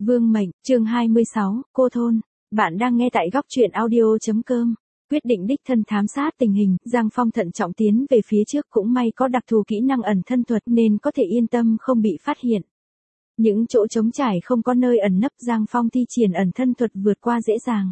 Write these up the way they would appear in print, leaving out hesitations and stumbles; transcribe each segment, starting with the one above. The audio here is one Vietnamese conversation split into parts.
Vương mệnh, chương 26, cô thôn. Bạn đang nghe tại góc truyện audio.com. Quyết định đích thân thám sát tình hình, Giang Phong thận trọng tiến về phía trước, cũng may có đặc thù kỹ năng ẩn thân thuật nên có thể yên tâm không bị phát hiện. Những chỗ trống trải không có nơi ẩn nấp, Giang Phong thi triển ẩn thân thuật vượt qua dễ dàng.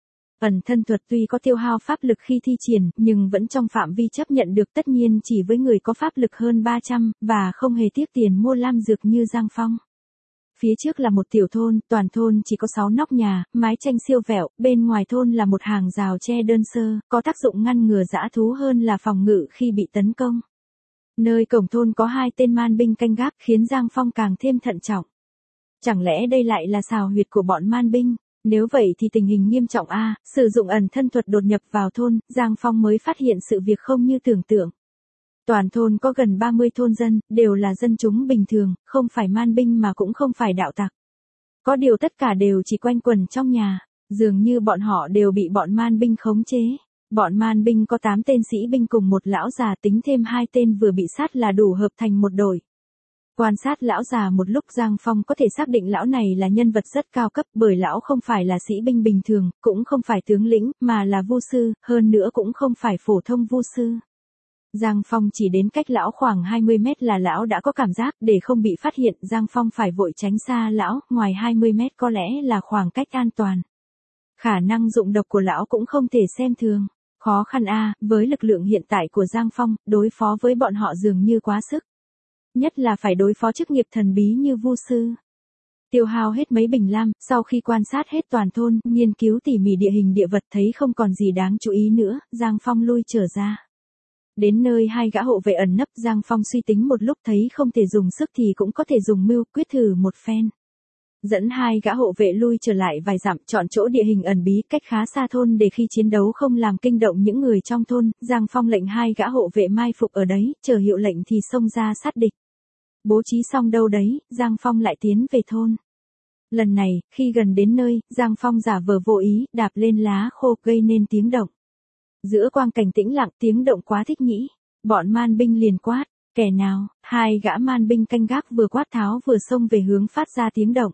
Ẩn thân thuật tuy có tiêu hao pháp lực khi thi triển, nhưng vẫn trong phạm vi chấp nhận được, tất nhiên chỉ với người có pháp lực hơn 300, và không hề tiếc tiền mua lam dược như Giang Phong. Phía trước là một tiểu thôn, toàn thôn chỉ có 6 nóc nhà, mái tranh siêu vẹo, bên ngoài thôn là một hàng rào tre đơn sơ, có tác dụng ngăn ngừa dã thú hơn là phòng ngự khi bị tấn công. Nơi cổng thôn có 2 tên man binh canh gác, khiến Giang Phong càng thêm thận trọng. Chẳng lẽ đây lại là sào huyệt của bọn man binh? Nếu vậy thì tình hình nghiêm trọng a. Sử dụng ẩn thân thuật đột nhập vào thôn, Giang Phong mới phát hiện sự việc không như tưởng tượng. Toàn thôn có gần 30 thôn dân, đều là dân chúng bình thường, không phải man binh mà cũng không phải đạo tặc. Có điều tất cả đều chỉ quanh quẩn trong nhà, dường như bọn họ đều bị bọn man binh khống chế. Bọn man binh có 8 tên sĩ binh cùng một lão già, tính thêm 2 tên vừa bị sát là đủ hợp thành một đội. Quan sát lão già một lúc, Giang Phong có thể xác định lão này là nhân vật rất cao cấp, bởi lão không phải là sĩ binh bình thường, cũng không phải tướng lĩnh, mà là vu sư, hơn nữa cũng không phải phổ thông vu sư. Giang Phong chỉ đến cách lão khoảng 20 mét là lão đã có cảm giác, để không bị phát hiện, Giang Phong phải vội tránh xa lão, ngoài 20 mét có lẽ là khoảng cách an toàn. Khả năng dụng độc của lão cũng không thể xem thường. Khó khăn a, với lực lượng hiện tại của Giang Phong, đối phó với bọn họ dường như quá sức. Nhất là phải đối phó chức nghiệp thần bí như vu sư. Tiêu hao hết mấy bình lam, sau khi quan sát hết toàn thôn, nghiên cứu tỉ mỉ địa hình địa vật, thấy không còn gì đáng chú ý nữa, Giang Phong lui trở ra. Đến nơi 2 gã hộ vệ ẩn nấp, Giang Phong suy tính một lúc thấy không thể dùng sức thì cũng có thể dùng mưu, quyết thử một phen. Dẫn 2 gã hộ vệ lui trở lại vài dặm, chọn chỗ địa hình ẩn bí cách khá xa thôn để khi chiến đấu không làm kinh động những người trong thôn. Giang Phong lệnh 2 gã hộ vệ mai phục ở đấy, chờ hiệu lệnh thì xông ra sát địch. Bố trí xong đâu đấy, Giang Phong lại tiến về thôn. Lần này, khi gần đến nơi, Giang Phong giả vờ vô ý, đạp lên lá khô gây nên tiếng động. Giữa quang cảnh tĩnh lặng, tiếng động quá thích nhĩ. Bọn man binh liền quát, kẻ nào? 2 gã man binh canh gác vừa quát tháo vừa xông về hướng phát ra tiếng động.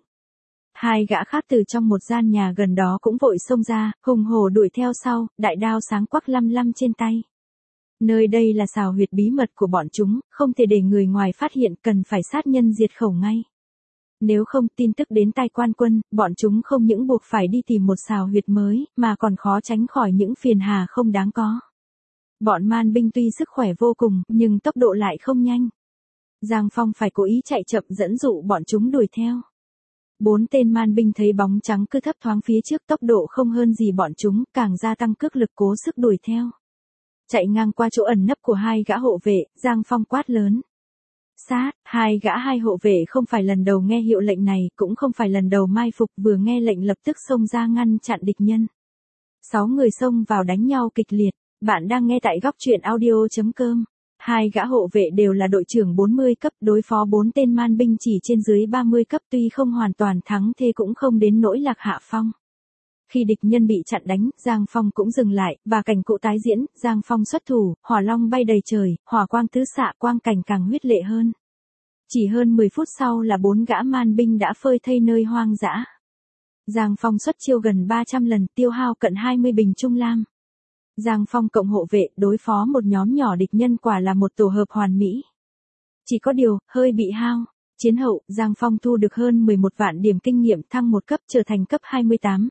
2 gã khác từ trong một gian nhà gần đó cũng vội xông ra, hùng hổ đuổi theo sau, đại đao sáng quắc lăm lăm trên tay. Nơi đây là sào huyệt bí mật của bọn chúng, không thể để người ngoài phát hiện, cần phải sát nhân diệt khẩu ngay. Nếu không, tin tức đến tai quan quân, bọn chúng không những buộc phải đi tìm một sào huyệt mới, mà còn khó tránh khỏi những phiền hà không đáng có. Bọn man binh tuy sức khỏe vô cùng, nhưng tốc độ lại không nhanh. Giang Phong phải cố ý chạy chậm dẫn dụ bọn chúng đuổi theo. 4 tên man binh thấy bóng trắng cứ thấp thoáng phía trước, tốc độ không hơn gì bọn chúng, càng gia tăng cước lực cố sức đuổi theo. Chạy ngang qua chỗ ẩn nấp của 2 gã hộ vệ, Giang Phong quát lớn. Sát, 2 gã hộ vệ không phải lần đầu nghe hiệu lệnh này, cũng không phải lần đầu mai phục, vừa nghe lệnh lập tức xông ra ngăn chặn địch nhân. 6 người xông vào đánh nhau kịch liệt. Bạn đang nghe tại góc truyện audio.com. 2 gã hộ vệ đều là đội trưởng 40 cấp, đối phó 4 tên man binh chỉ trên dưới 30 cấp, tuy không hoàn toàn thắng thế cũng không đến nỗi lạc hạ phong. Khi địch nhân bị chặn đánh, Giang Phong cũng dừng lại, và cảnh cụ tái diễn, Giang Phong xuất thủ, hỏa long bay đầy trời, hỏa quang tứ xạ, quang cảnh càng huyết lệ hơn. Chỉ hơn 10 phút sau là 4 gã man binh đã phơi thây nơi hoang dã. Giang Phong xuất chiêu gần 300 lần, tiêu hao cận 20 bình trung lam. Giang Phong cộng hộ vệ, đối phó một nhóm nhỏ địch nhân quả là một tổ hợp hoàn mỹ. Chỉ có điều, hơi bị hao. Chiến hậu, Giang Phong thu được hơn 11 vạn điểm kinh nghiệm, thăng một cấp trở thành cấp 28,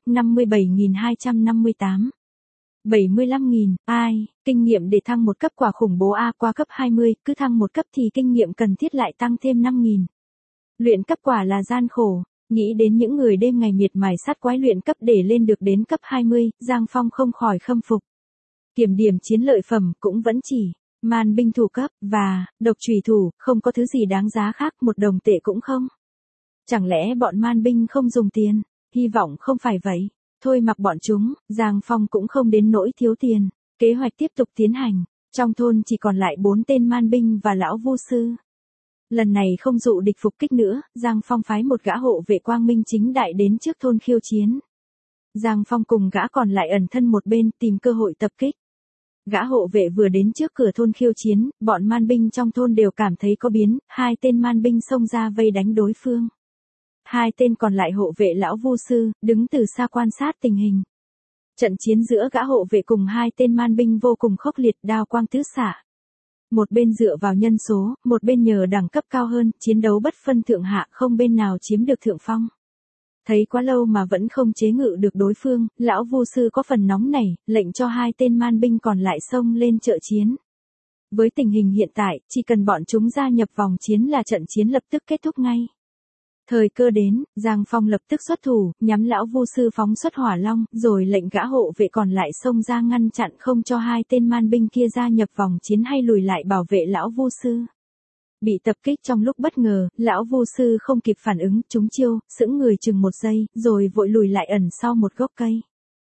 57.258. 75.000, ai, kinh nghiệm để thăng một cấp quả khủng bố a, qua cấp 20, cứ thăng một cấp thì kinh nghiệm cần thiết lại tăng thêm 5.000. Luyện cấp quả là gian khổ, nghĩ đến những người đêm ngày miệt mài sát quái luyện cấp để lên được đến cấp 20, Giang Phong không khỏi khâm phục. Kiểm điểm chiến lợi phẩm cũng vẫn chỉ man binh thủ cấp, và độc chùy thủ, không có thứ gì đáng giá khác, 1 đồng tệ cũng không. Chẳng lẽ bọn man binh không dùng tiền? Hy vọng không phải vậy. Thôi mặc bọn chúng, Giang Phong cũng không đến nỗi thiếu tiền. Kế hoạch tiếp tục tiến hành. Trong thôn chỉ còn lại 4 tên man binh và lão vu sư. Lần này không dụ địch phục kích nữa, Giang Phong phái một gã hộ vệ quang minh chính đại đến trước thôn khiêu chiến. Giang Phong cùng gã còn lại ẩn thân một bên, tìm cơ hội tập kích. Gã hộ vệ vừa đến trước cửa thôn khiêu chiến, bọn man binh trong thôn đều cảm thấy có biến, 2 tên man binh xông ra vây đánh đối phương. hai tên còn lại hộ vệ lão Vu sư, đứng từ xa quan sát tình hình. Trận chiến giữa gã hộ vệ cùng hai tên man binh vô cùng khốc liệt, đao quang tứ xạ. Một bên dựa vào nhân số, một bên nhờ đẳng cấp cao hơn, chiến đấu bất phân thượng hạ, không bên nào chiếm được thượng phong. Thấy quá lâu mà vẫn không chế ngự được đối phương, lão Vu sư có phần nóng nảy, lệnh cho hai tên man binh còn lại xông lên trợ chiến. Với tình hình hiện tại, chỉ cần bọn chúng gia nhập vòng chiến là trận chiến lập tức kết thúc ngay. Thời cơ đến, Giang Phong lập tức xuất thủ, nhắm lão Vu sư phóng xuất hỏa long, rồi lệnh gã hộ vệ còn lại xông ra ngăn chặn không cho hai tên man binh kia gia nhập vòng chiến hay lùi lại bảo vệ lão Vu sư. Bị tập kích trong lúc bất ngờ, lão Vu sư không kịp phản ứng, trúng chiêu, sững người chừng một giây, rồi vội lùi lại ẩn sau một gốc cây.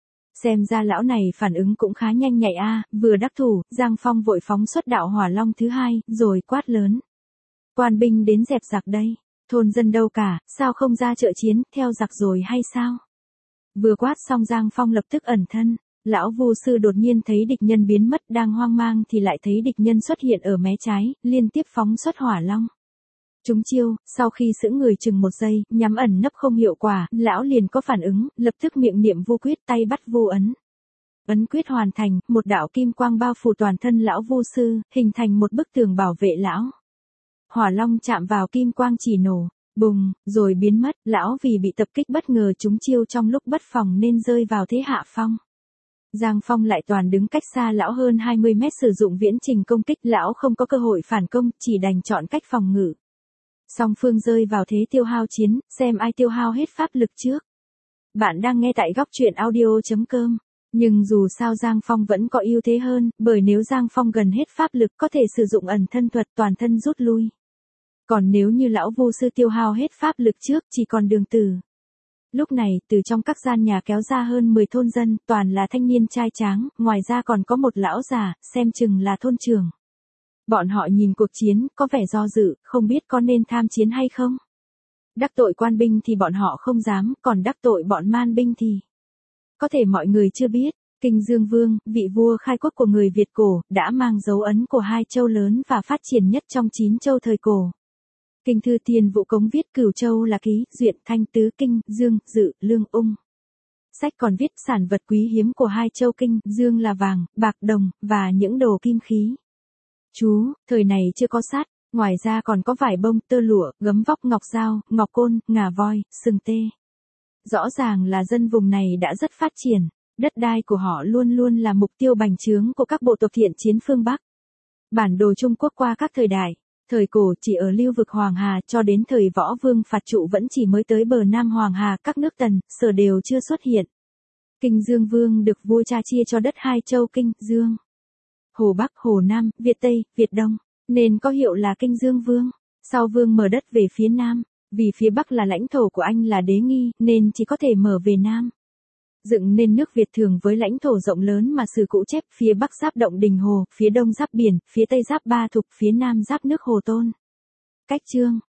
Xem ra lão này phản ứng cũng khá nhanh nhạy a, vừa đắc thủ, Giang Phong vội phóng xuất đạo hỏa long thứ hai, rồi quát lớn. Quan binh đến dẹp giặc đây. Thôn dân đâu cả, sao không ra trợ chiến, theo giặc rồi hay sao? Vừa quát xong Giang Phong lập tức ẩn thân. Lão Vu sư đột nhiên thấy địch nhân biến mất, đang hoang mang thì lại thấy địch nhân xuất hiện ở mé trái, liên tiếp phóng xuất hỏa long. Trúng chiêu, sau khi sững người chừng một giây, nhắm ẩn nấp không hiệu quả, lão liền có phản ứng, lập tức miệng niệm vu quyết, tay bắt vu ấn. Ấn quyết hoàn thành, một đạo kim quang bao phủ toàn thân lão Vu sư, hình thành một bức tường bảo vệ lão. Hỏa long chạm vào kim quang chỉ nổ, bùng, rồi biến mất, lão vì bị tập kích bất ngờ trúng chiêu trong lúc bất phòng nên rơi vào thế hạ phong. Giang Phong lại toàn đứng cách xa lão hơn 20 mét sử dụng viễn trình công kích, lão không có cơ hội phản công, chỉ đành chọn cách phòng ngự. Song phương rơi vào thế tiêu hao chiến, xem ai tiêu hao hết pháp lực trước. Bạn đang nghe tại góc truyện audio.com. Nhưng dù sao Giang Phong vẫn có ưu thế hơn, bởi nếu Giang Phong gần hết pháp lực có thể sử dụng ẩn thân thuật toàn thân rút lui. Còn nếu như lão Vu sư tiêu hao hết pháp lực trước chỉ còn đường tử. Lúc này, từ trong các gian nhà kéo ra hơn 10 thôn dân, toàn là thanh niên trai tráng, ngoài ra còn có một lão già, xem chừng là thôn trưởng. Bọn họ nhìn cuộc chiến, có vẻ do dự, không biết có nên tham chiến hay không. Đắc tội quan binh thì bọn họ không dám, còn đắc tội bọn man binh thì... Có thể mọi người chưa biết, Kinh Dương Vương, vị vua khai quốc của người Việt cổ, đã mang dấu ấn của hai châu lớn và phát triển nhất trong 9 châu thời cổ. Kinh thư Tiền Vũ Cống viết Cửu Châu là Ký, Duyện, Thanh, Tứ, Kinh, Dương, Dự, Lương, Ung. Sách còn viết sản vật quý hiếm của hai châu Kinh, Dương là vàng, bạc, đồng, và những đồ kim khí. Chú, thời này chưa có sắt, ngoài ra còn có vải bông, tơ lụa, gấm vóc, ngọc dao, ngọc côn, ngà voi, sừng tê. Rõ ràng là dân vùng này đã rất phát triển, đất đai của họ luôn luôn là mục tiêu bành trướng của các bộ tộc thiện chiến phương Bắc. Bản đồ Trung Quốc qua các thời đại, thời cổ chỉ ở lưu vực Hoàng Hà cho đến thời Võ Vương Phạt Trụ vẫn chỉ mới tới bờ Nam Hoàng Hà, các nước Tần, Sở đều chưa xuất hiện. Kinh Dương Vương được vua cha chia cho đất hai châu Kinh, Dương, Hồ Bắc, Hồ Nam, Việt Tây, Việt Đông, nên có hiệu là Kinh Dương Vương. Sau Vương mở đất về phía Nam. Vì phía Bắc là lãnh thổ của anh là Đế Nghi, nên chỉ có thể mở về Nam. Dựng nên nước Việt thường với lãnh thổ rộng lớn mà sử cũ chép, phía Bắc giáp động Đình Hồ, phía Đông giáp biển, phía Tây giáp Ba Thục, phía Nam giáp nước Hồ Tôn. Cách chương,